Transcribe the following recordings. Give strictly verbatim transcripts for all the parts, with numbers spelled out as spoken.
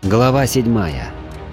Глава седьмая.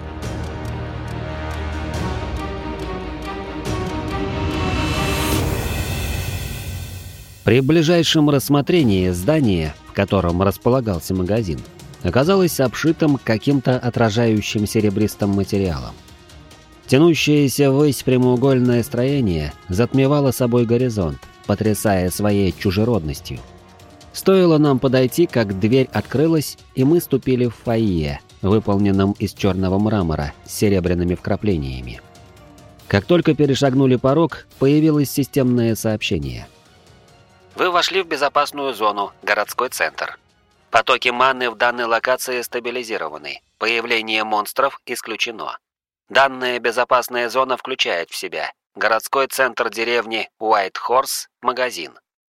При ближайшем рассмотрении здание, в котором располагался магазин, оказалось обшитым каким-то отражающим серебристым материалом. Тянущееся ввысь прямоугольное строение затмевало собой горизонт, потрясая своей чужеродностью. Стоило нам подойти, как дверь открылась, и мы ступили в фойе, выполненном из черного мрамора с серебряными вкраплениями. Как только перешагнули порог, появилось системное сообщение. Вы вошли в безопасную зону, городской центр. Потоки маны в данной локации стабилизированы. Появление монстров исключено. Данная безопасная зона включает в себя городской центр деревни Уайт Хорс, магазин.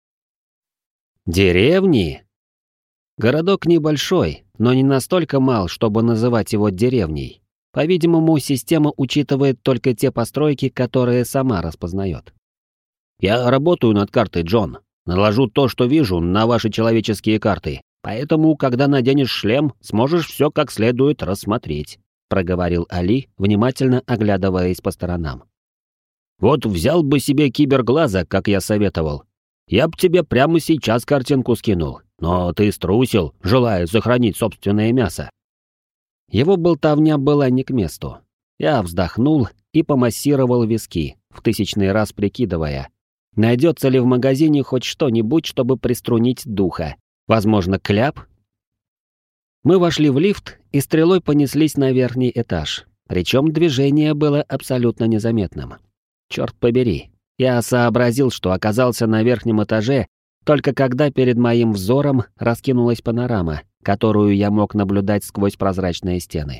Деревни? Городок небольшой, но не настолько мал, чтобы называть его деревней. По-видимому, система учитывает только те постройки, которые сама распознает. Я работаю над картой, Джон. Наложу то, что вижу, на ваши человеческие карты. Поэтому, когда наденешь шлем, сможешь все как следует рассмотреть, проговорил Али, внимательно оглядываясь по сторонам. Вот взял бы себе киберглаза, как я советовал. Я б тебе прямо сейчас картинку скинул, но ты струсил, желая сохранить собственное мясо. Его болтовня была не к месту. Я вздохнул и помассировал виски, в тысячный раз прикидывая, найдется ли в магазине хоть что-нибудь, чтобы приструнить духа. Возможно, кляп? Мы вошли в лифт и стрелой понеслись на верхний этаж. Причем движение было абсолютно незаметным. Черт побери, я сообразил, что оказался на верхнем этаже, только когда перед моим взором раскинулась панорама, которую я мог наблюдать сквозь прозрачные стены.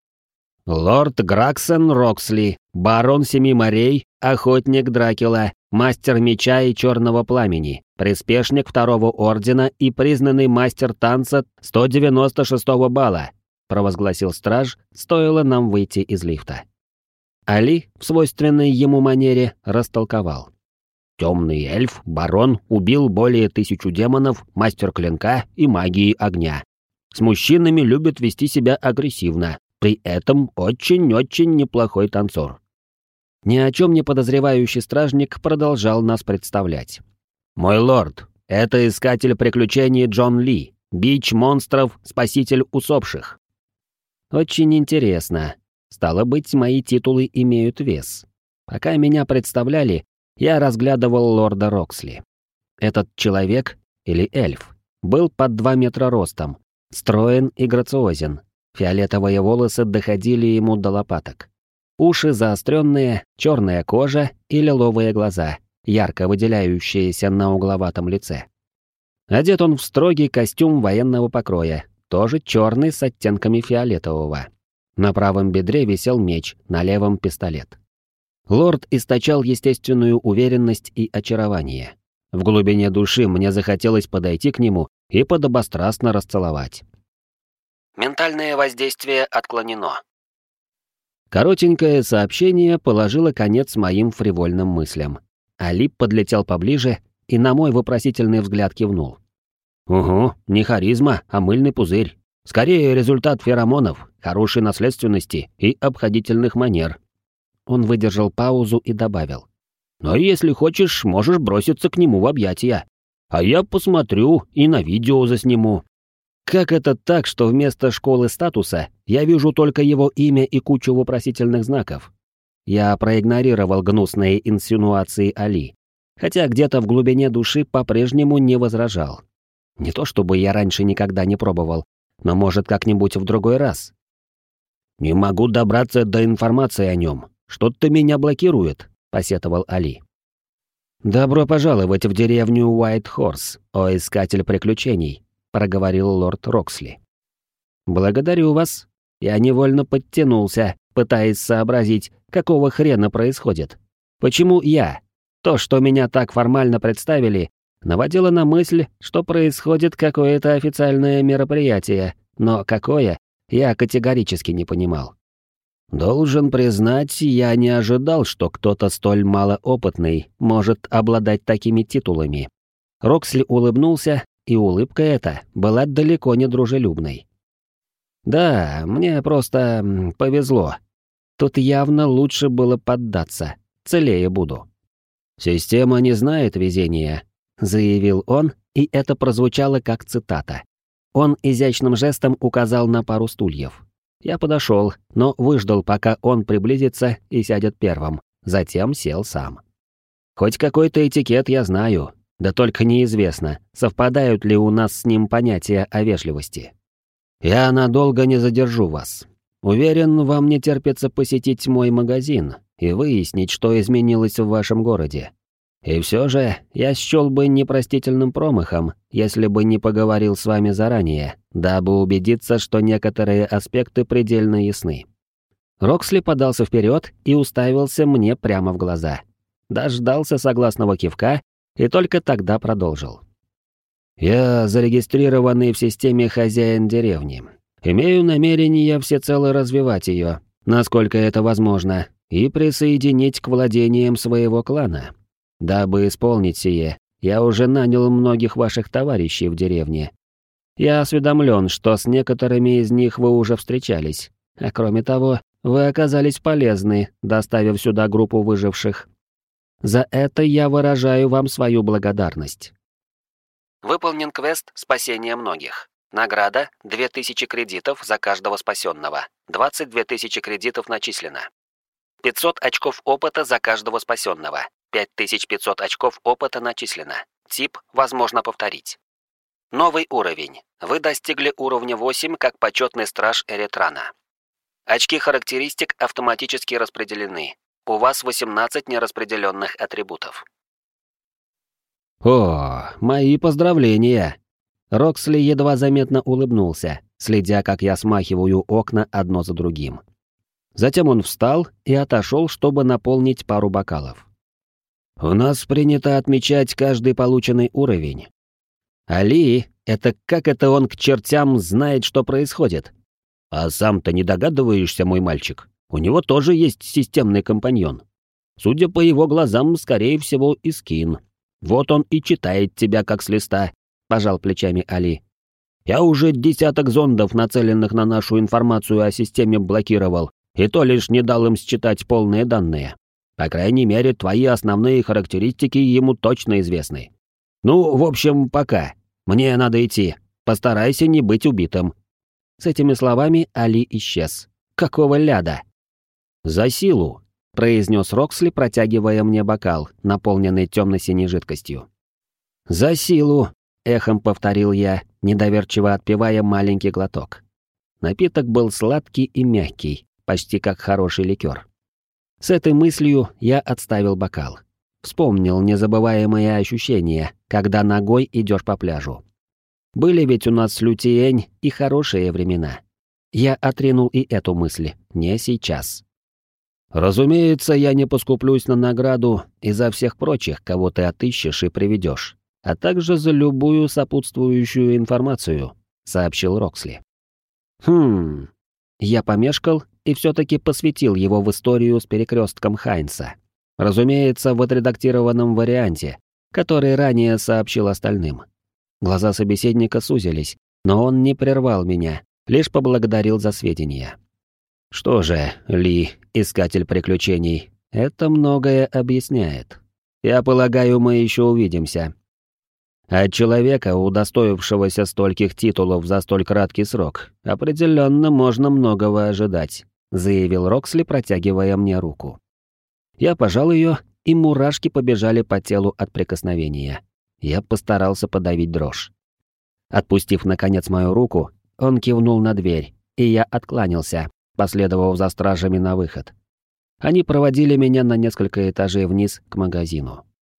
Лорд Граксон Роксли, барон Семи морей, охотник Дракула, мастер меча и черного пламени, приспешник второго ордена и признанный мастер танца сто девяносто шестого балла, провозгласил страж, стоило нам выйти из лифта. Али, в свойственной ему манере, растолковал. Темный эльф, барон, убил более тысячу демонов, мастер клинка и магии огня. С мужчинами любит вести себя агрессивно, при этом очень-очень неплохой танцор. Ни о чем не подозревающий стражник продолжал нас представлять. «Мой лорд, это искатель приключений Джон Ли, бич монстров, спаситель усопших». Очень интересно. Стало быть, мои титулы имеют вес. Пока меня представляли, я разглядывал лорда Роксли. Этот человек, или эльф, был под два метра ростом, строен и грациозен. Фиолетовые волосы доходили ему до лопаток. Уши заостренные, черная кожа и лиловые глаза, ярко выделяющиеся на угловатом лице. Одет он в строгий костюм военного покроя, тоже черный с оттенками фиолетового. На правом бедре висел меч, на левом пистолет. Лорд источал естественную уверенность и очарование. В глубине души мне захотелось подойти к нему и подобострастно расцеловать. Ментальное воздействие отклонено. Коротенькое сообщение положило конец моим фривольным мыслям. Али подлетел поближе и на мой вопросительный взгляд кивнул. «Угу, не харизма, а мыльный пузырь. Скорее результат феромонов, хорошей наследственности и обходительных манер». Он выдержал паузу и добавил. «Но если хочешь, можешь броситься к нему в объятия. А я посмотрю и на видео засниму». Как это так, что вместо школы статуса я вижу только его имя и кучу вопросительных знаков? Я проигнорировал гнусные инсинуации Али, хотя где-то в глубине души по-прежнему не возражал. Не то чтобы я раньше никогда не пробовал, но может как-нибудь в другой раз. «Не могу добраться до информации о нем. Что-то меня блокирует», — посетовал Али. «Добро пожаловать в деревню Уайт Хорс, о искатель приключений», — проговорил лорд Роксли. «Благодарю вас». Я невольно подтянулся, пытаясь сообразить, какого хрена происходит. Почему я? То, что меня так формально представили, наводило на мысль, что происходит какое-то официальное мероприятие, но какое, я категорически не понимал. Должен признать, я не ожидал, что кто-то столь малоопытный может обладать такими титулами. Роксли улыбнулся, и улыбка эта была далеко не дружелюбной. Да, мне просто м, повезло. Тут явно лучше было поддаться. Целее буду. «Система не знает везения», — заявил он, и это прозвучало как цитата. Он изящным жестом указал на пару стульев. Я подошел, но выждал, пока он приблизится и сядет первым, затем сел сам. Хоть какой-то этикет я знаю, да только неизвестно, совпадают ли у нас с ним понятия о вежливости. Я надолго не задержу вас. Уверен, вам не терпится посетить мой магазин и выяснить, что изменилось в вашем городе. И все же я счел бы непростительным промахом, если бы не поговорил с вами заранее, дабы убедиться, что некоторые аспекты предельно ясны. Роксли подался вперед и уставился мне прямо в глаза. Дождался согласного кивка и только тогда продолжил. «Я зарегистрированный в системе хозяин деревни. Имею намерение всецело развивать ее, насколько это возможно, и присоединить к владениям своего клана. Дабы исполнить сие, я уже нанял многих ваших товарищей в деревне. Я осведомлен, что с некоторыми из них вы уже встречались, а кроме того, вы оказались полезны, доставив сюда группу выживших. За это я выражаю вам свою благодарность». Выполнен квест «Спасение многих». Награда – две тысячи кредитов за каждого спасенного. двадцать две тысячи кредитов начислено. пятьсот очков опыта за каждого спасенного. пять тысяч пятьсот очков опыта начислено. Тип «Возможно повторить». Новый уровень. Вы достигли уровня восемь как почетный страж Эритрана. Очки характеристик автоматически распределены. У вас восемнадцать нераспределенных атрибутов. «О, мои поздравления!» Роксли едва заметно улыбнулся, следя, как я смахиваю окна одно за другим. Затем он встал и отошел, чтобы наполнить пару бокалов. «У нас принято отмечать каждый полученный уровень. Али, это как это он к чертям знает, что происходит? А сам-то не догадываешься, мой мальчик? У него тоже есть системный компаньон. Судя по его глазам, скорее всего, Искин. Вот он и читает тебя как с листа», — пожал плечами Али. «Я уже десяток зондов, нацеленных на нашу информацию о системе, блокировал, и то лишь не дал им считать полные данные. По крайней мере, твои основные характеристики ему точно известны. Ну, в общем, пока. Мне надо идти. Постарайся не быть убитым». С этими словами Али исчез. Какого ляда? «За силу», — произнес Роксли, протягивая мне бокал, наполненный темно-синей жидкостью. «За силу», — эхом повторил я, недоверчиво отпивая маленький глоток. Напиток был сладкий и мягкий, почти как хороший ликер. С этой мыслью я отставил бокал. Вспомнил незабываемые ощущения, когда ногой идешь по пляжу. Были ведь у нас с Лютиень и хорошие времена. Я отринул и эту мысль, не сейчас. «Разумеется, я не поскуплюсь на награду и за всех прочих, кого ты отыщешь и приведешь, а также за любую сопутствующую информацию», — сообщил Роксли. «Хм...» Я помешкал и все-таки посвятил его в историю с перекрестком Хайнса. Разумеется, в отредактированном варианте, который ранее сообщил остальным. Глаза собеседника сузились, но он не прервал меня, лишь поблагодарил за сведения. «Что же, Ли, искатель приключений, это многое объясняет. Я полагаю, мы еще увидимся. От человека, удостоившегося стольких титулов за столь краткий срок, определенно можно многого ожидать», — заявил Роксли, протягивая мне руку. Я пожал ее, и мурашки побежали по телу от прикосновения. Я постарался подавить дрожь. Отпустив, наконец, мою руку, он кивнул на дверь, и я откланялся, последовав за стражами на выход. Они проводили меня на несколько этажей вниз к магазину.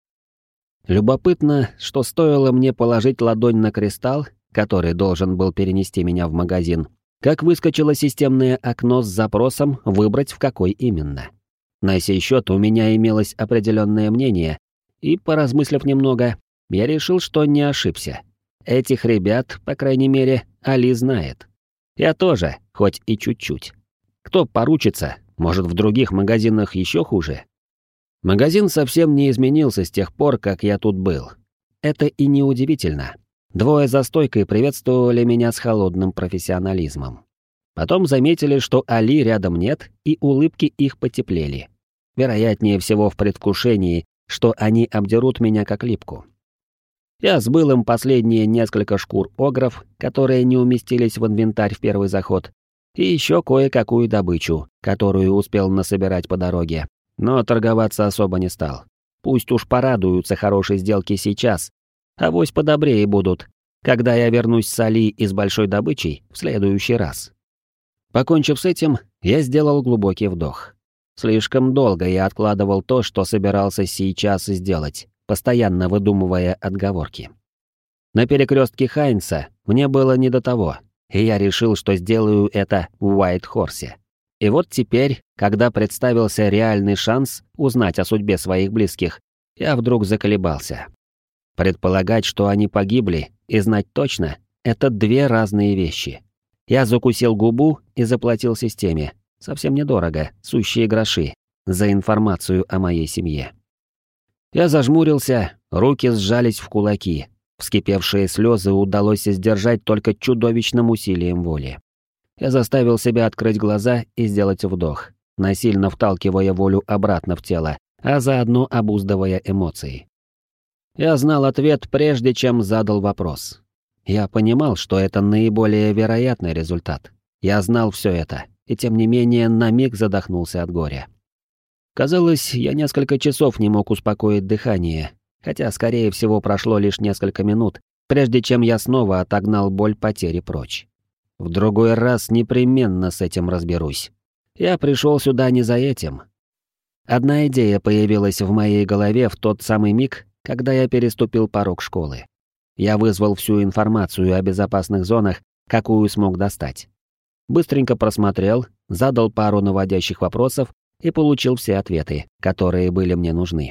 Любопытно, что стоило мне положить ладонь на кристалл, который должен был перенести меня в магазин, как выскочило системное окно с запросом выбрать, в какой именно. На сей счет у меня имелось определенное мнение, и, поразмыслив немного, я решил, что не ошибся. Этих ребят, по крайней мере, Али знает. Я тоже, хоть и чуть-чуть. Кто поручится, может, в других магазинах еще хуже? Магазин совсем не изменился с тех пор, как я тут был. Это и не удивительно. Двое за стойкой приветствовали меня с холодным профессионализмом. Потом заметили, что Али рядом нет, и улыбки их потеплели. Вероятнее всего в предвкушении, что они обдерут меня как липку. Я сбыл им последние несколько шкур огров, которые не уместились в инвентарь в первый заход, и еще кое-какую добычу, которую успел насобирать по дороге, но торговаться особо не стал. Пусть уж порадуются хорошей сделке сейчас, авось подобрее будут, когда я вернусь с Али и с большой добычей в следующий раз. Покончив с этим, я сделал глубокий вдох. Слишком долго я откладывал то, что собирался сейчас сделать, постоянно выдумывая отговорки. На перекрестке Хайнса мне было не до того, и я решил, что сделаю это в Уайт-Хорсе. И вот теперь, когда представился реальный шанс узнать о судьбе своих близких, я вдруг заколебался. Предполагать, что они погибли, и знать точно — это две разные вещи. Я закусил губу и заплатил системе, совсем недорого, сущие гроши, за информацию о моей семье. Я зажмурился, руки сжались в кулаки. Вскипевшие слезы удалось сдержать только чудовищным усилием воли. Я заставил себя открыть глаза и сделать вдох, насильно вталкивая волю обратно в тело, а заодно обуздывая эмоции. Я знал ответ, прежде чем задал вопрос. Я понимал, что это наиболее вероятный результат. Я знал все это, и тем не менее на миг задохнулся от горя. Казалось, я несколько часов не мог успокоить дыхание, хотя, скорее всего, прошло лишь несколько минут, прежде чем я снова отогнал боль потери прочь. В другой раз непременно с этим разберусь. Я пришел сюда не за этим. Одна идея появилась в моей голове в тот самый миг, когда я переступил порог школы. Я вызвал всю информацию о безопасных зонах, какую смог достать. Быстренько просмотрел, задал пару наводящих вопросов и получил все ответы, которые были мне нужны.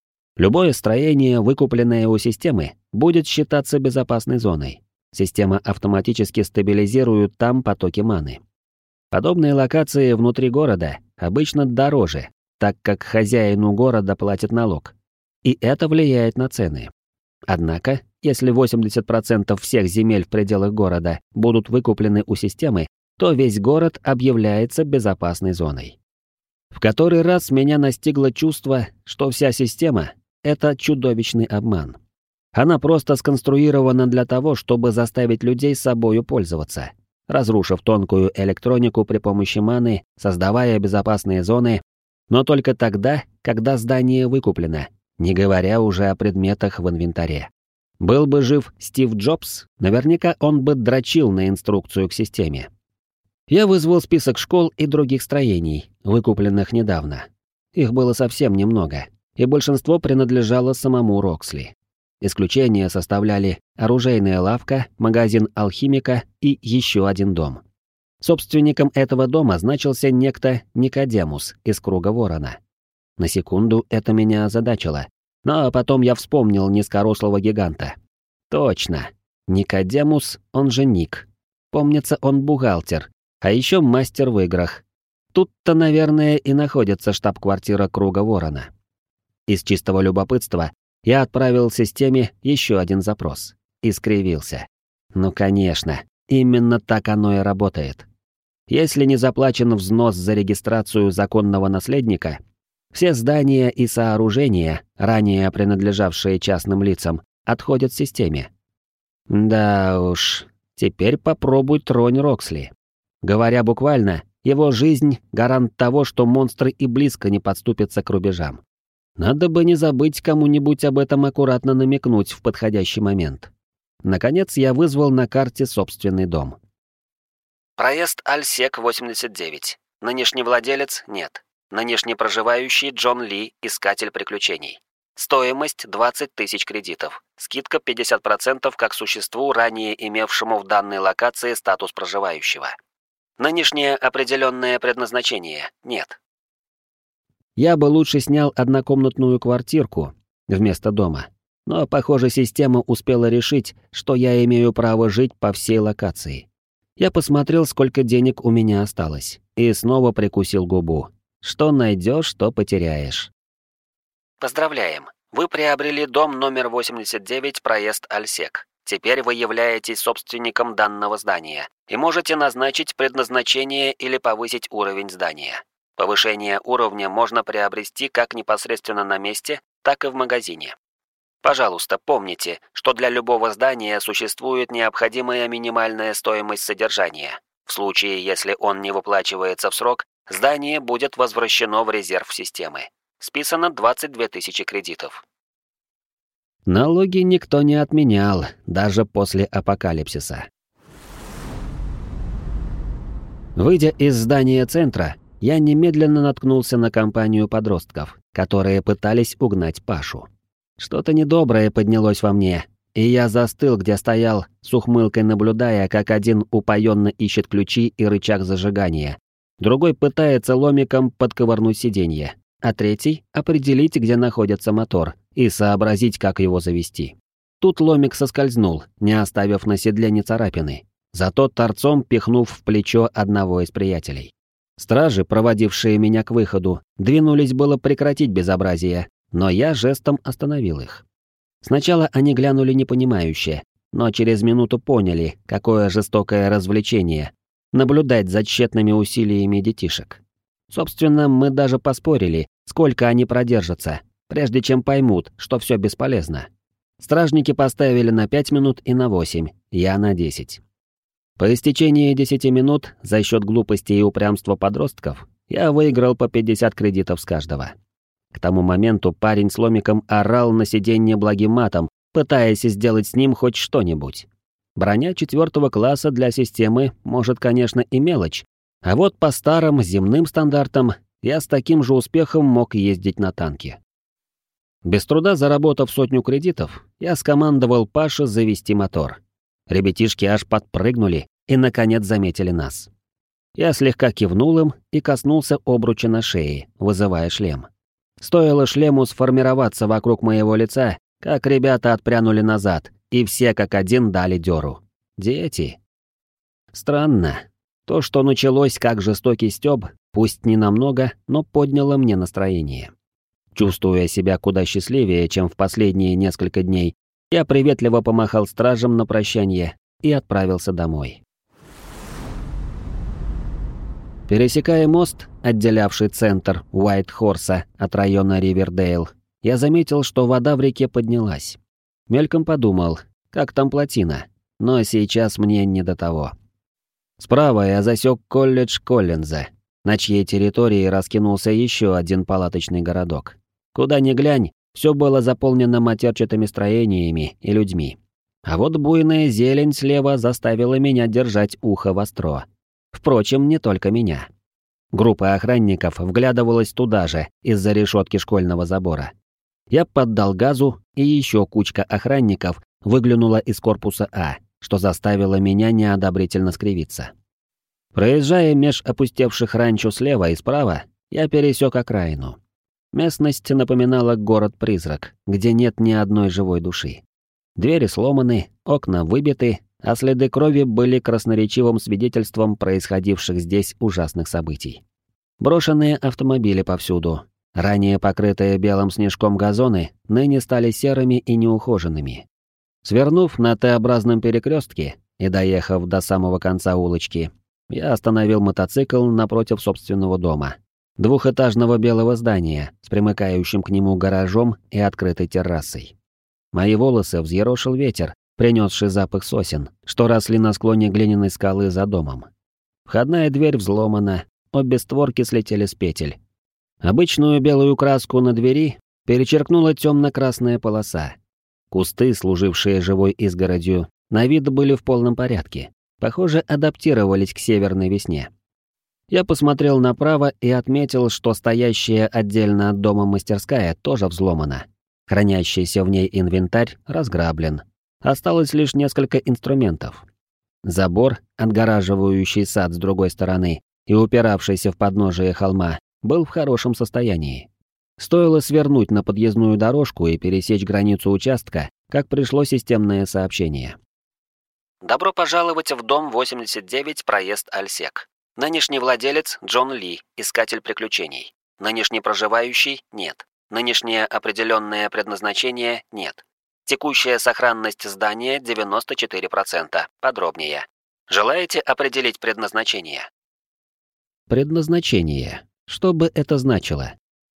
Любое строение, выкупленное у системы, будет считаться безопасной зоной. Система автоматически стабилизирует там потоки маны. Подобные локации внутри города обычно дороже, так как хозяину города платят налог. И это влияет на цены. Однако, если восемьдесят процентов всех земель в пределах города будут выкуплены у системы, то весь город объявляется безопасной зоной. В который раз меня настигло чувство, что вся система — это чудовищный обман. Она просто сконструирована для того, чтобы заставить людей собою пользоваться, разрушив тонкую электронику при помощи маны, создавая безопасные зоны, но только тогда, когда здание выкуплено, не говоря уже о предметах в инвентаре. Был бы жив Стив Джобс, наверняка он бы дрочил на инструкцию к системе. Я вызвал список школ и других строений, выкупленных недавно. Их было совсем немного, и большинство принадлежало самому Роксли. Исключения составляли оружейная лавка, магазин алхимика и еще один дом. Собственником этого дома значился некто Никодемус из Круга Ворона. На секунду это меня озадачило, но потом я вспомнил низкорослого гиганта. Точно, Никодемус, он же Ник. Помнится, он бухгалтер, а еще мастер в играх. Тут-то, наверное, и находится штаб-квартира Круга Ворона. Из чистого любопытства я отправил системе еще один запрос и скривился. Ну, конечно, именно так оно и работает. Если не заплачен взнос за регистрацию законного наследника, все здания и сооружения, ранее принадлежавшие частным лицам, отходят системе. Да уж, теперь попробуй тронь Роксли. Говоря буквально, его жизнь — гарант того, что монстры и близко не подступятся к рубежам. Надо бы не забыть кому-нибудь об этом аккуратно намекнуть в подходящий момент. Наконец я вызвал на карте собственный дом. Проезд Альсек восемьдесят девять. Нынешний владелец — нет. Нынешний проживающий Джон Ли, искатель приключений. Стоимость двадцать тысяч кредитов. Скидка пятьдесят процентов как существу, ранее имевшему в данной локации статус проживающего. Нынешнее определенное предназначение — нет. Я бы лучше снял однокомнатную квартирку вместо дома, но, похоже, система успела решить, что я имею право жить по всей локации. Я посмотрел, сколько денег у меня осталось, и снова прикусил губу. Что найдешь, то потеряешь. Поздравляем! Вы приобрели дом номер восемьдесят девять, проезд Альсек. Теперь вы являетесь собственником данного здания и можете назначить предназначение или повысить уровень здания. Повышение уровня можно приобрести как непосредственно на месте, так и в магазине. Пожалуйста, помните, что для любого здания существует необходимая минимальная стоимость содержания. В случае, если он не выплачивается в срок, здание будет возвращено в резерв системы. Списано двадцать две тысячи кредитов. Налоги никто не отменял, даже после апокалипсиса. Выйдя из здания центра, я немедленно наткнулся на компанию подростков, которые пытались угнать Пашу. Что-то недоброе поднялось во мне, и я застыл, где стоял, с ухмылкой наблюдая, как один упоенно ищет ключи и рычаг зажигания, другой пытается ломиком подковырнуть сиденье, а третий — определить, где находится мотор, и сообразить, как его завести. Тут ломик соскользнул, не оставив на седле ни царапины, зато торцом пихнув в плечо одного из приятелей. Стражи, проводившие меня к выходу, двинулись было прекратить безобразие, но я жестом остановил их. Сначала они глянули непонимающе, но через минуту поняли, какое жестокое развлечение — наблюдать за тщетными усилиями детишек. Собственно, мы даже поспорили, сколько они продержатся, прежде чем поймут, что все бесполезно. Стражники поставили на пять минут и на восемь, я на десять. По истечении десяти минут, за счет глупости и упрямства подростков, я выиграл по пятьдесят кредитов с каждого. К тому моменту парень с ломиком орал на сиденье благим матом, пытаясь сделать с ним хоть что-нибудь. Броня четвертого класса для системы, может, конечно, и мелочь, а вот по старым земным стандартам я с таким же успехом мог ездить на танке. Без труда заработав сотню кредитов, я скомандовал Паше завести мотор. Ребятишки аж подпрыгнули и, наконец, заметили нас. Я слегка кивнул им и коснулся обруча на шее, вызывая шлем. Стоило шлему сформироваться вокруг моего лица, как ребята отпрянули назад, и все как один дали дёру. Дети. Странно. То, что началось как жестокий стёб, пусть не намного, но подняло мне настроение. Чувствуя себя куда счастливее, чем в последние несколько дней, я приветливо помахал стражам на прощание и отправился домой. Пересекая мост, отделявший центр Уайт-Хорса от района Ривердейл, я заметил, что вода в реке поднялась. Мельком подумал, как там плотина, но сейчас мне не до того. Справа я засек колледж Коллинза, на чьей территории раскинулся еще один палаточный городок. Куда ни глянь, все было заполнено матерчатыми строениями и людьми. А вот буйная зелень слева заставила меня держать ухо востро. Впрочем, не только меня. Группа охранников вглядывалась туда же, из-за решетки школьного забора. Я поддал газу, и еще кучка охранников выглянула из корпуса А, что заставило меня неодобрительно скривиться. Проезжая меж опустевших ранчо слева и справа, я пересек окраину. Местность напоминала город-призрак, где нет ни одной живой души. Двери сломаны, окна выбиты, а следы крови были красноречивым свидетельством происходивших здесь ужасных событий. Брошенные автомобили повсюду. Ранее покрытые белым снежком газоны ныне стали серыми и неухоженными. Свернув на Т-образном перекрестке и доехав до самого конца улочки, я остановил мотоцикл напротив собственного дома. Двухэтажного белого здания с примыкающим к нему гаражом и открытой террасой. Мои волосы взъерошил ветер, принесший запах сосен, что росли на склоне глиняной скалы за домом. Входная дверь взломана, обе створки слетели с петель. Обычную белую краску на двери перечеркнула темно-красная полоса. Кусты, служившие живой изгородью, на вид были в полном порядке. Похоже, адаптировались к северной весне. Я посмотрел направо и отметил, что стоящая отдельно от дома мастерская тоже взломана. Хранящийся в ней инвентарь разграблен. Осталось лишь несколько инструментов. Забор, отгораживающий сад с другой стороны и упиравшийся в подножие холма, был в хорошем состоянии. Стоило свернуть на подъездную дорожку и пересечь границу участка, как пришло системное сообщение. Добро пожаловать в дом восемьдесят девять, проезд Альсек. Нынешний владелец Джон Ли, искатель приключений. Нынешний проживающий — нет. Нынешнее определенное предназначение — нет. Текущая сохранность здания девяносто четыре процента. Подробнее. Желаете определить предназначение? Предназначение. Что бы это значило?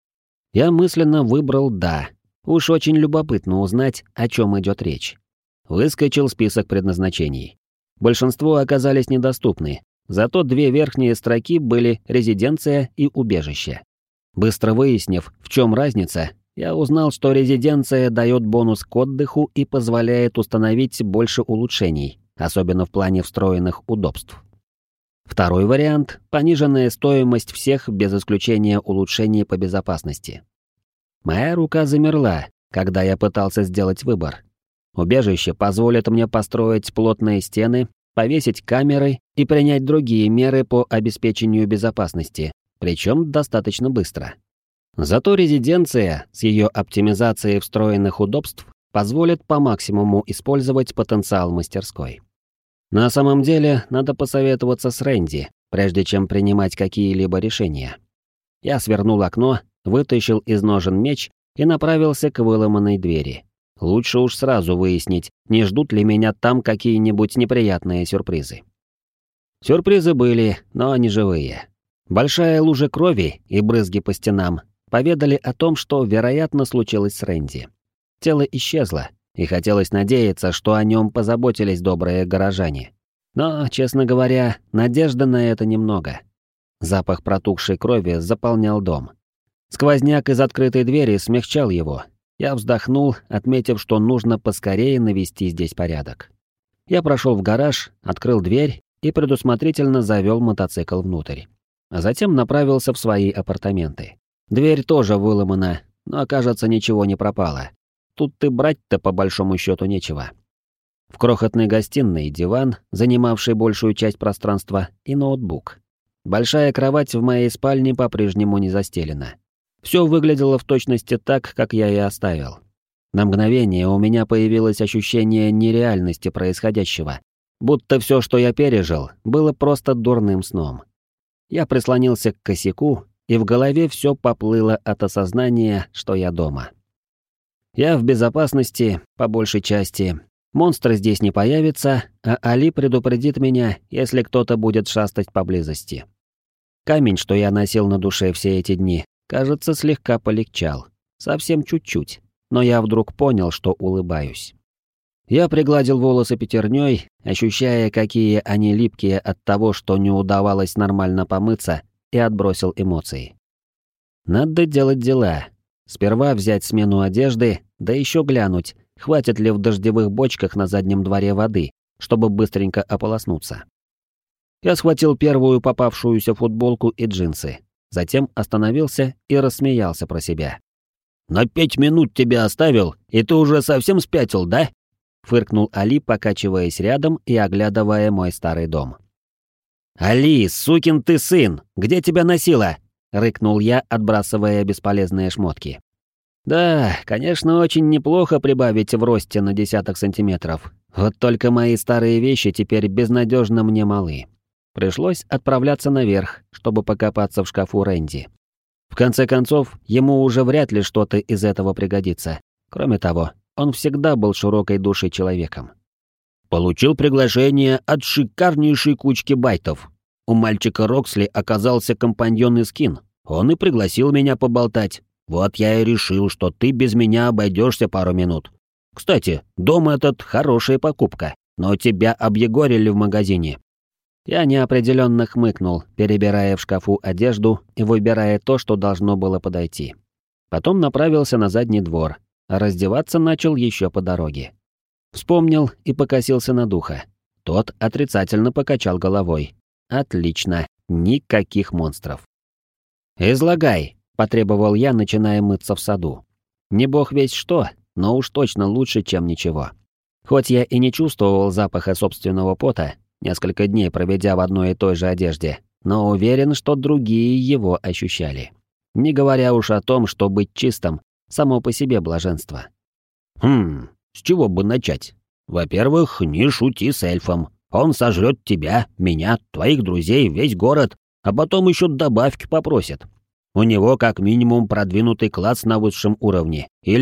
Я мысленно выбрал «да». Уж очень любопытно узнать, о чем идет речь. Выскочил список предназначений. Большинство оказались недоступны, зато две верхние строки были резиденция и убежище. Быстро выяснив, в чем разница, я узнал, что резиденция дает бонус к отдыху и позволяет установить больше улучшений, особенно в плане встроенных удобств. Второй вариант – пониженная стоимость всех без исключения улучшений по безопасности. Моя рука замерла, когда я пытался сделать выбор. Убежище позволит мне построить плотные стены, повесить камеры и принять другие меры по обеспечению безопасности, причем достаточно быстро. Зато резиденция с ее оптимизацией встроенных удобств позволит по максимуму использовать потенциал мастерской. На самом деле, надо посоветоваться с Рэнди, прежде чем принимать какие-либо решения. Я свернул окно, вытащил из ножен меч и направился к выломанной двери. Лучше уж сразу выяснить, не ждут ли меня там какие-нибудь неприятные сюрпризы. Сюрпризы были, но не живые. Большая лужа крови и брызги по стенам поведали о том, что, вероятно, случилось с Рэнди. Тело исчезло, и хотелось надеяться, что о нем позаботились добрые горожане. Но, честно говоря, надежды на это немного. Запах протухшей крови заполнял дом. Сквозняк из открытой двери смягчал его. Я вздохнул, отметив, что нужно поскорее навести здесь порядок. Я прошел в гараж, открыл дверь и предусмотрительно завел мотоцикл внутрь. А затем направился в свои апартаменты. Дверь тоже выломана, но, кажется, ничего не пропало. Тут ты брать-то по большому счету нечего. В крохотной гостиной диван, занимавший большую часть пространства, и ноутбук. Большая кровать в моей спальне по-прежнему не застелена. Все выглядело в точности так, как я и оставил. На мгновение у меня появилось ощущение нереальности происходящего, будто все, что я пережил, было просто дурным сном. Я прислонился к косяку, и в голове все поплыло от осознания, что я дома. Я в безопасности, по большей части. Монстр здесь не появится, а Али предупредит меня, если кто-то будет шастать поблизости. Камень, что я носил на душе все эти дни, кажется, слегка полегчал. Совсем чуть-чуть. Но я вдруг понял, что улыбаюсь. Я пригладил волосы пятерней, ощущая, какие они липкие от того, что не удавалось нормально помыться, и отбросил эмоции. Надо делать дела. Сперва взять смену одежды, да еще глянуть, хватит ли в дождевых бочках на заднем дворе воды, чтобы быстренько ополоснуться. Я схватил первую попавшуюся футболку и джинсы, затем остановился и рассмеялся про себя. «На пять минут тебя оставил, и ты уже совсем спятил, да?» — фыркнул Али, покачиваясь рядом и оглядывая мой старый дом. «Али, сукин ты сын, где тебя носило?» — рыкнул я, отбрасывая бесполезные шмотки. «Да, конечно, очень неплохо прибавить в росте на десяток сантиметров. Вот только мои старые вещи теперь безнадежно мне малы. Пришлось отправляться наверх, чтобы покопаться в шкафу Рэнди. В конце концов, ему уже вряд ли что-то из этого пригодится. Кроме того, он всегда был широкой душей человеком. Получил приглашение от шикарнейшей кучки байтов. У мальчика Роксли оказался компаньон из Кин. Он и пригласил меня поболтать. Вот я и решил, что ты без меня обойдешься пару минут. Кстати, дом этот хорошая покупка, но тебя объегорили в магазине». Я неопределенно хмыкнул, перебирая в шкафу одежду и выбирая то, что должно было подойти. Потом направился на задний двор, а раздеваться начал еще по дороге. Вспомнил и покосился на духа. Тот отрицательно покачал головой. «Отлично, никаких монстров». «Излагай», — потребовал я, начиная мыться в саду. Не бог весть что, но уж точно лучше, чем ничего. Хоть я и не чувствовал запаха собственного пота, несколько дней проведя в одной и той же одежде, но уверен, что другие его ощущали. Не говоря уж о том, что быть чистым — само по себе блаженство. «Хм, с чего бы начать? Во-первых, не шути с эльфом. Он сожрет тебя, меня, твоих друзей, весь город, а потом еще добавки попросит. У него как минимум продвинутый класс на высшем уровне. Или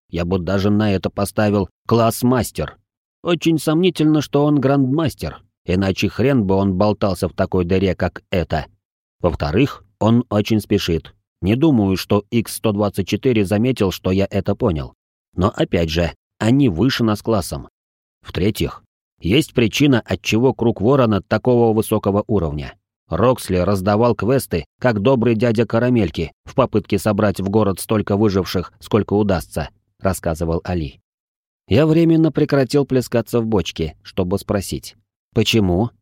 Я бы даже на это поставил класс мастер. Очень сомнительно, что он грандмастер, иначе хрен бы он болтался в такой дыре, как эта. Во-вторых, он очень спешит. Не думаю, что икс сто двадцать четыре заметил, что я это понял. Но опять же, они выше нас классом. В-третьих, есть причина, отчего круг Ворона такого высокого уровня. Роксли раздавал квесты, как добрый дядя Карамельки, в попытке собрать в город столько выживших, сколько удастся, рассказывал Али. Я временно прекратил плескаться в бочке, чтобы спросить. Почему?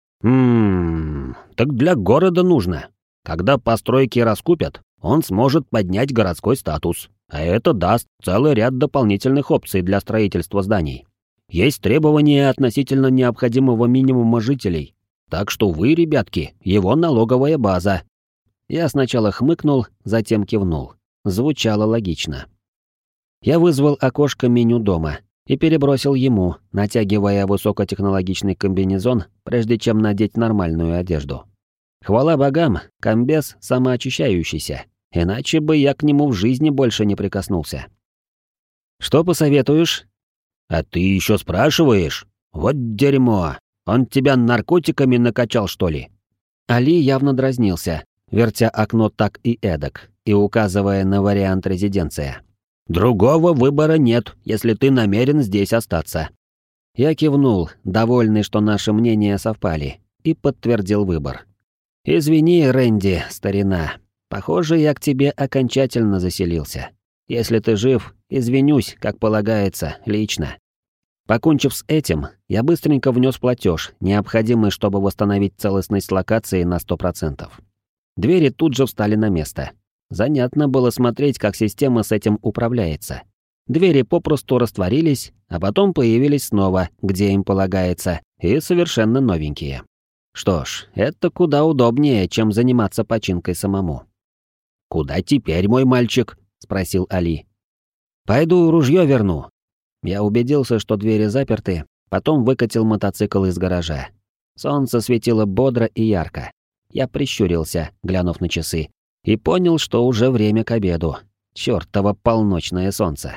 Ммм, так для города нужно. Когда постройки раскупят, он сможет поднять городской статус, а это даст целый ряд дополнительных опций для строительства зданий. Есть требования относительно необходимого минимума жителей, так что вы, ребятки, его налоговая база. Я сначала хмыкнул, затем кивнул. Звучало логично. Я вызвал окошко меню дома и перебросил ему, натягивая высокотехнологичный комбинезон, прежде чем надеть нормальную одежду. Хвала богам, комбез самоочищающийся, иначе бы я к нему в жизни больше не прикоснулся. Что посоветуешь? А ты еще спрашиваешь? Вот дерьмо. Он тебя наркотиками накачал, что ли? Али явно дразнился, вертя окно так и эдак, и указывая на вариант резиденция. Другого выбора нет, если ты намерен здесь остаться. Я кивнул, довольный, что наши мнения совпали, и подтвердил выбор. «Извини, Рэнди, старина. Похоже, я к тебе окончательно заселился. Если ты жив, извинюсь, как полагается, лично». Покончив с этим, я быстренько внес платеж, необходимый, чтобы восстановить целостность локации на сто процентов. Двери тут же встали на место. Занятно было смотреть, как система с этим управляется. Двери попросту растворились, а потом появились снова, где им полагается, и совершенно новенькие. Что ж, это куда удобнее, чем заниматься починкой самому. «Куда теперь, мой мальчик?» — спросил Али. «Пойду ружье верну». Я убедился, что двери заперты, потом выкатил мотоцикл из гаража. Солнце светило бодро и ярко. Я прищурился, глянув на часы, и понял, что уже время к обеду. Чёртово полночное солнце.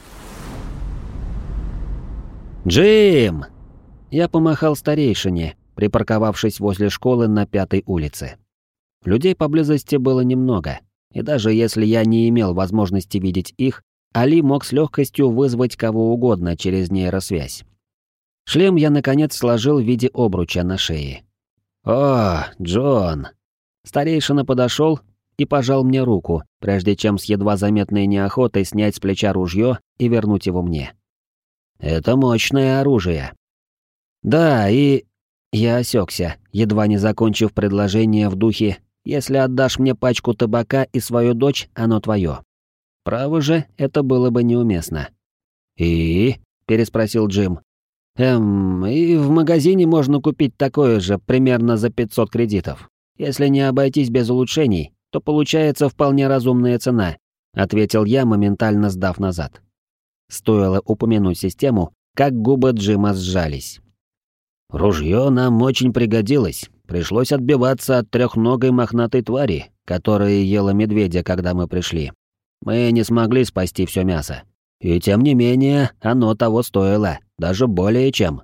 «Джим!» Я помахал старейшине, припарковавшись возле школы на Пятой улице. Людей поблизости было немного, и даже если я не имел возможности видеть их, Али мог с легкостью вызвать кого угодно через нейросвязь. Шлем я, наконец, сложил в виде обруча на шее. «О, Джон!» Старейшина подошел и пожал мне руку, прежде чем с едва заметной неохотой снять с плеча ружье и вернуть его мне. «Это мощное оружие». «Да, и...» Я осекся, едва не закончив предложение в духе «Если отдашь мне пачку табака и свою дочь, оно твое». Право же, это было бы неуместно. «И?» — переспросил Джим. «Эм, и в магазине можно купить такое же, примерно за пятьсот кредитов. Если не обойтись без улучшений, то получается вполне разумная цена», — ответил я, моментально сдав назад. Стоило упомянуть систему, как губы Джима сжались. «Ружье нам очень пригодилось. Пришлось отбиваться от трехногой мохнатой твари, которая ела медведя, когда мы пришли. Мы не смогли спасти все мясо. И тем не менее, оно того стоило, даже более чем».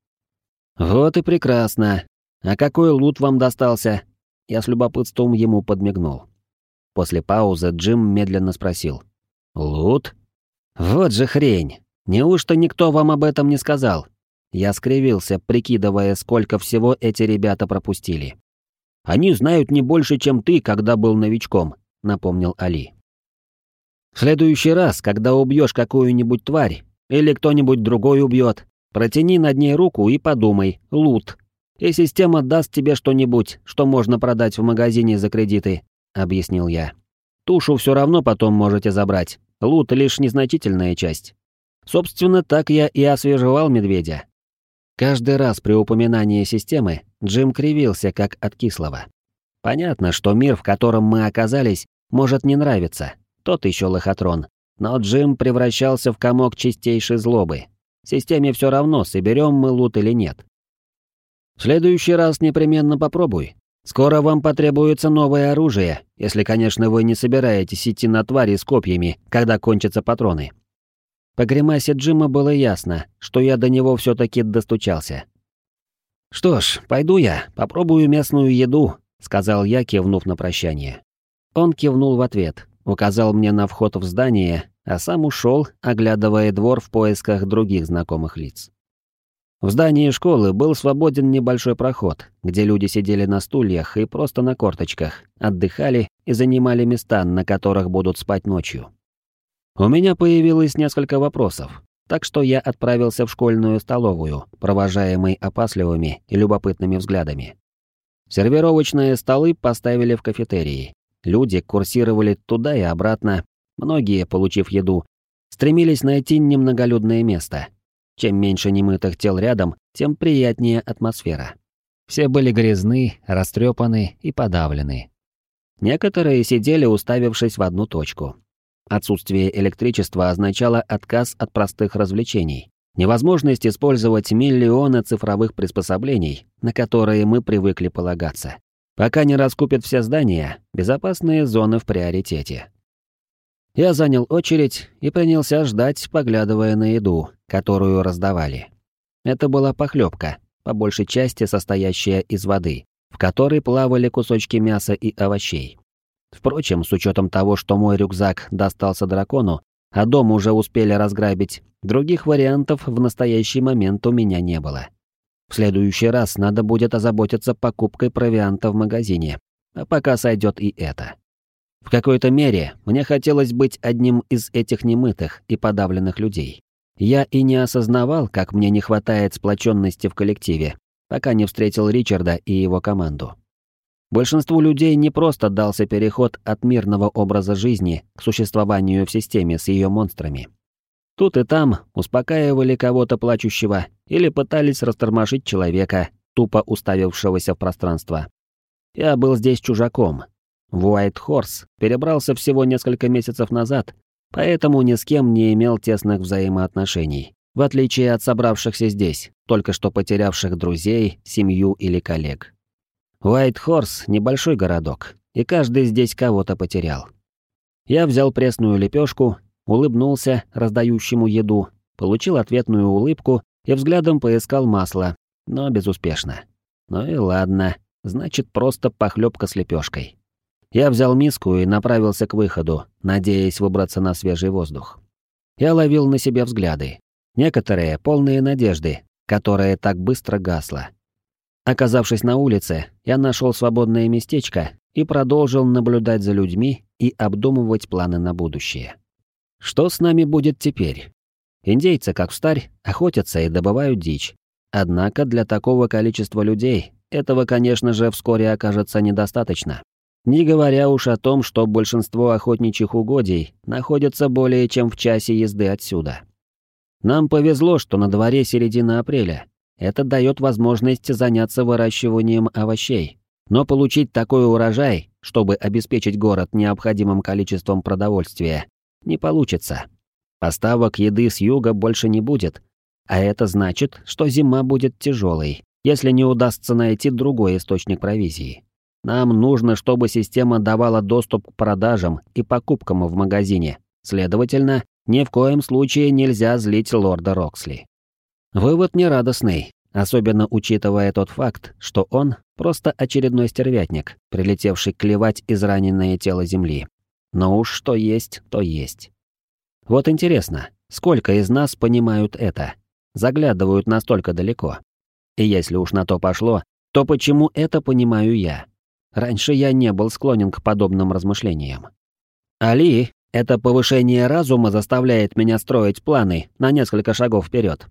«Вот и прекрасно. А какой лут вам достался?» Я с любопытством ему подмигнул. После паузы Джим медленно спросил. «Лут? Вот же хрень. Неужто никто вам об этом не сказал?» Я скривился, прикидывая, сколько всего эти ребята пропустили. «Они знают не больше, чем ты, когда был новичком», — напомнил Али. «В следующий раз, когда убьешь какую-нибудь тварь, или кто-нибудь другой убьет, протяни над ней руку и подумай, лут, и система даст тебе что-нибудь, что можно продать в магазине за кредиты», — объяснил я. «Тушу все равно потом можете забрать, лут — лишь незначительная часть. Собственно, так я и освежевал медведя». Каждый раз при упоминании системы Джим кривился, как от кислого. Понятно, что мир, в котором мы оказались, может не нравиться. Тот еще лохотрон. Но Джим превращался в комок чистейшей злобы. Системе все равно, соберем мы лут или нет. В следующий раз непременно попробуй. Скоро вам потребуется новое оружие, если, конечно, вы не собираетесь идти на твари с копьями, когда кончатся патроны. По гримасе Джима было ясно, что я до него все-таки достучался. «Что ж, пойду я, попробую местную еду», — сказал я, кивнув на прощание. Он кивнул в ответ, указал мне на вход в здание, а сам ушел, оглядывая двор в поисках других знакомых лиц. В здании школы был свободен небольшой проход, где люди сидели на стульях и просто на корточках, отдыхали и занимали места, на которых будут спать ночью. У меня появилось несколько вопросов, так что я отправился в школьную столовую, провожаемый опасливыми и любопытными взглядами. Сервировочные столы поставили в кафетерии. Люди курсировали туда и обратно, многие, получив еду, стремились найти немноголюдное место. Чем меньше немытых тел рядом, тем приятнее атмосфера. Все были грязны, растрепаны и подавлены. Некоторые сидели, уставившись в одну точку. Отсутствие электричества означало отказ от простых развлечений, невозможность использовать миллионы цифровых приспособлений, на которые мы привыкли полагаться. Пока не раскупят все здания, безопасные зоны в приоритете. Я занял очередь и принялся ждать, поглядывая на еду, которую раздавали. Это была похлебка, по большей части состоящая из воды, в которой плавали кусочки мяса и овощей. Впрочем, с учетом того, что мой рюкзак достался дракону, а дом уже успели разграбить, других вариантов в настоящий момент у меня не было. В следующий раз надо будет озаботиться покупкой провианта в магазине, а пока сойдет и это. В какой-то мере мне хотелось быть одним из этих немытых и подавленных людей. Я и не осознавал, как мне не хватает сплоченности в коллективе, пока не встретил Ричарда и его команду. Большинству людей не просто дался переход от мирного образа жизни к существованию в системе с ее монстрами. Тут и там успокаивали кого-то плачущего или пытались растормошить человека, тупо уставившегося в пространство. Я был здесь чужаком. В Уайт-Хорс перебрался всего несколько месяцев назад, поэтому ни с кем не имел тесных взаимоотношений, в отличие от собравшихся здесь, только что потерявших друзей, семью или коллег. Уайт-Хорс — небольшой городок, и каждый здесь кого-то потерял. Я взял пресную лепешку, улыбнулся раздающему еду, получил ответную улыбку и взглядом поискал масло, но безуспешно. Ну и ладно, значит, просто похлебка с лепешкой. Я взял миску и направился к выходу, надеясь выбраться на свежий воздух. Я ловил на себе взгляды. Некоторые полные надежды, которая так быстро гасла. Оказавшись на улице, я нашел свободное местечко и продолжил наблюдать за людьми и обдумывать планы на будущее. Что с нами будет теперь? Индейцы, как встарь, охотятся и добывают дичь. Однако для такого количества людей этого, конечно же, вскоре окажется недостаточно. Не говоря уж о том, что большинство охотничьих угодий находятся более чем в часе езды отсюда. Нам повезло, что на дворе середина апреля. Это дает возможность заняться выращиванием овощей. Но получить такой урожай, чтобы обеспечить город необходимым количеством продовольствия, не получится. Поставок еды с юга больше не будет, а это значит, что зима будет тяжелой, если не удастся найти другой источник провизии. Нам нужно, чтобы система давала доступ к продажам и покупкам в магазине. Следовательно, ни в коем случае нельзя злить лорда Роксли. Вывод нерадостный, особенно учитывая тот факт, что он просто очередной стервятник, прилетевший клевать израненное тело земли. Но уж что есть, то есть. Вот интересно, сколько из нас понимают это, заглядывают настолько далеко? И если уж на то пошло, то почему это понимаю я? Раньше я не был склонен к подобным размышлениям. Али, это повышение разума заставляет меня строить планы на несколько шагов вперед.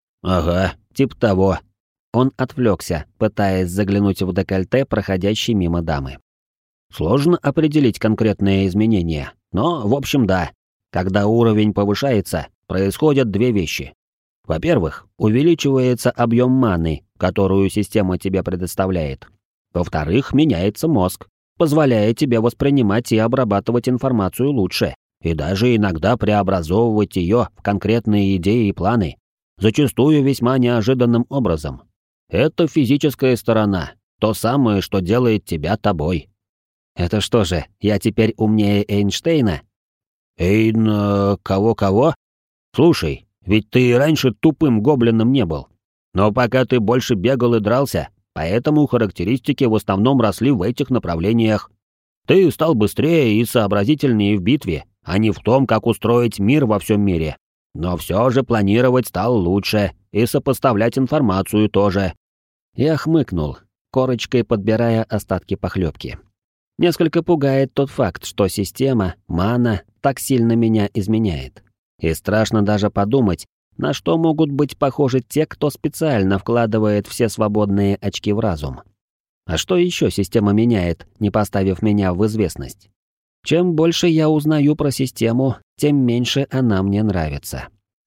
Ага, типа того. Он отвлекся, пытаясь заглянуть в декольте проходящей мимо дамы. Сложно определить конкретные изменения, но, в общем, да. Когда уровень повышается, происходят две вещи. Во-первых, увеличивается объем маны, которую система тебе предоставляет. Во-вторых, меняется мозг, позволяя тебе воспринимать и обрабатывать информацию лучше, и даже иногда преобразовывать ее в конкретные идеи и планы, зачастую весьма неожиданным образом. Это физическая сторона, то самое, что делает тебя тобой. Это что же, я теперь умнее Эйнштейна? Эйн... кого-кого? Слушай, ведь ты и раньше тупым гоблином не был. Но пока ты больше бегал и дрался, поэтому характеристики в основном росли в этих направлениях. Ты стал быстрее и сообразительнее в битве, а не в том, как устроить мир во всем мире. Но все же планировать стал лучше, и сопоставлять информацию тоже. Я хмыкнул, корочкой подбирая остатки похлебки. Несколько пугает тот факт, что система, мана, так сильно меня изменяет. И страшно даже подумать, на что могут быть похожи те, кто специально вкладывает все свободные очки в разум. А что еще система меняет, не поставив меня в известность? Чем больше я узнаю про систему, тем меньше она мне нравится.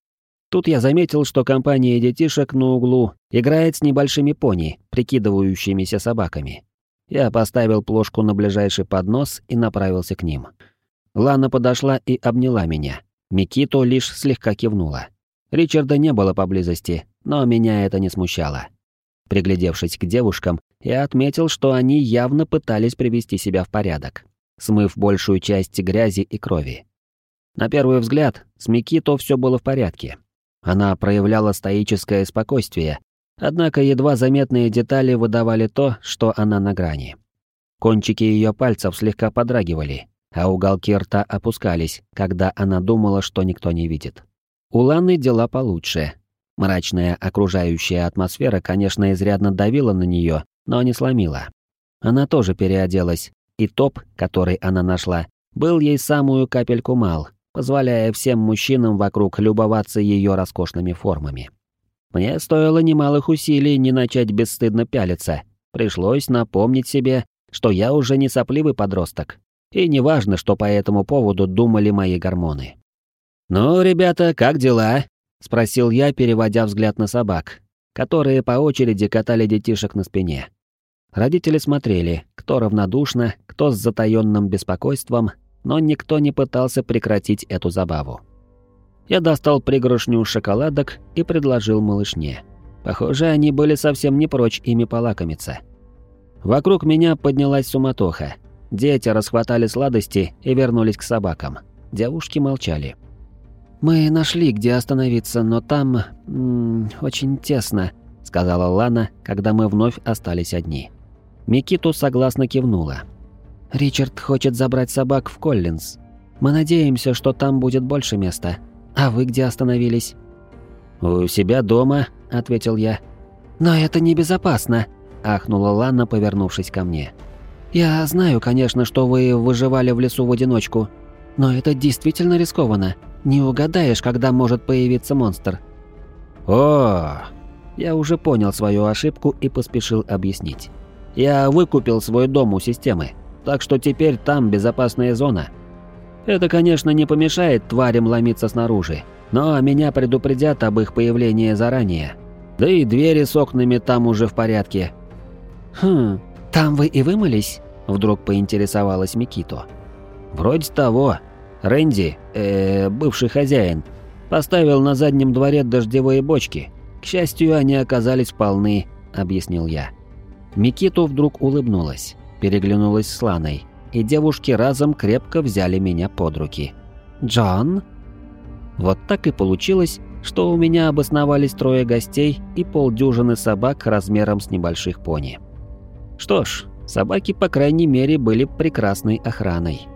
Тут я заметил, что компания детишек на углу играет с небольшими пони, прикидывающимися собаками. Я поставил плошку на ближайший поднос и направился к ним. Лана подошла и обняла меня. Микито лишь слегка кивнула. Ричарда не было поблизости, но меня это не смущало. Приглядевшись к девушкам, я отметил, что они явно пытались привести себя в порядок, смыв большую часть грязи и крови. На первый взгляд, с Микито все было в порядке. Она проявляла стоическое спокойствие, однако едва заметные детали выдавали то, что она на грани. Кончики ее пальцев слегка подрагивали, а уголки рта опускались, когда она думала, что никто не видит. У Ланы дела получше. Мрачная окружающая атмосфера, конечно, изрядно давила на нее, но не сломила. Она тоже переоделась, и топ, который она нашла, был ей самую капельку мал, позволяя всем мужчинам вокруг любоваться ее роскошными формами. Мне стоило немалых усилий не начать бесстыдно пялиться. Пришлось напомнить себе, что я уже не сопливый подросток. И неважно, что по этому поводу думали мои гормоны. «Ну, ребята, как дела?» — спросил я, переводя взгляд на собак, которые по очереди катали детишек на спине. Родители смотрели, кто равнодушно, кто с затаённым беспокойством, но никто не пытался прекратить эту забаву. Я достал пригоршню шоколадок и предложил малышне. Похоже, они были совсем не прочь ими полакомиться. Вокруг меня поднялась суматоха. Дети расхватали сладости и вернулись к собакам. Девушки молчали. «Мы нашли, где остановиться, но там... М -м, очень тесно», — сказала Лана, когда мы вновь остались одни. Микито согласно кивнула. «Ричард хочет забрать собак в Коллинз. Мы надеемся, что там будет больше места. А вы где остановились?» «У себя дома», — ответил я. «Но это небезопасно», — ахнула Лана, повернувшись ко мне. «Я знаю, конечно, что вы выживали в лесу в одиночку, но это действительно рискованно. Не угадаешь, когда может появиться монстр». «О!» Я уже понял свою ошибку и поспешил объяснить. «Я выкупил свой дом у системы, так что теперь там безопасная зона. Это, конечно, не помешает тварям ломиться снаружи, но меня предупредят об их появлении заранее. Да и двери с окнами там уже в порядке». «Хм, там вы и вымылись?» — вдруг поинтересовалась Микито. «Вроде того. Рэнди, э, бывший хозяин, поставил на заднем дворе дождевые бочки. К счастью, они оказались полны», — объяснил я. Микито вдруг улыбнулась, переглянулась с Ланой, и девушки разом крепко взяли меня под руки. «Джон?» Вот так и получилось, что у меня обосновались трое гостей и полдюжины собак размером с небольших пони. Что ж, собаки, по крайней мере, были прекрасной охраной.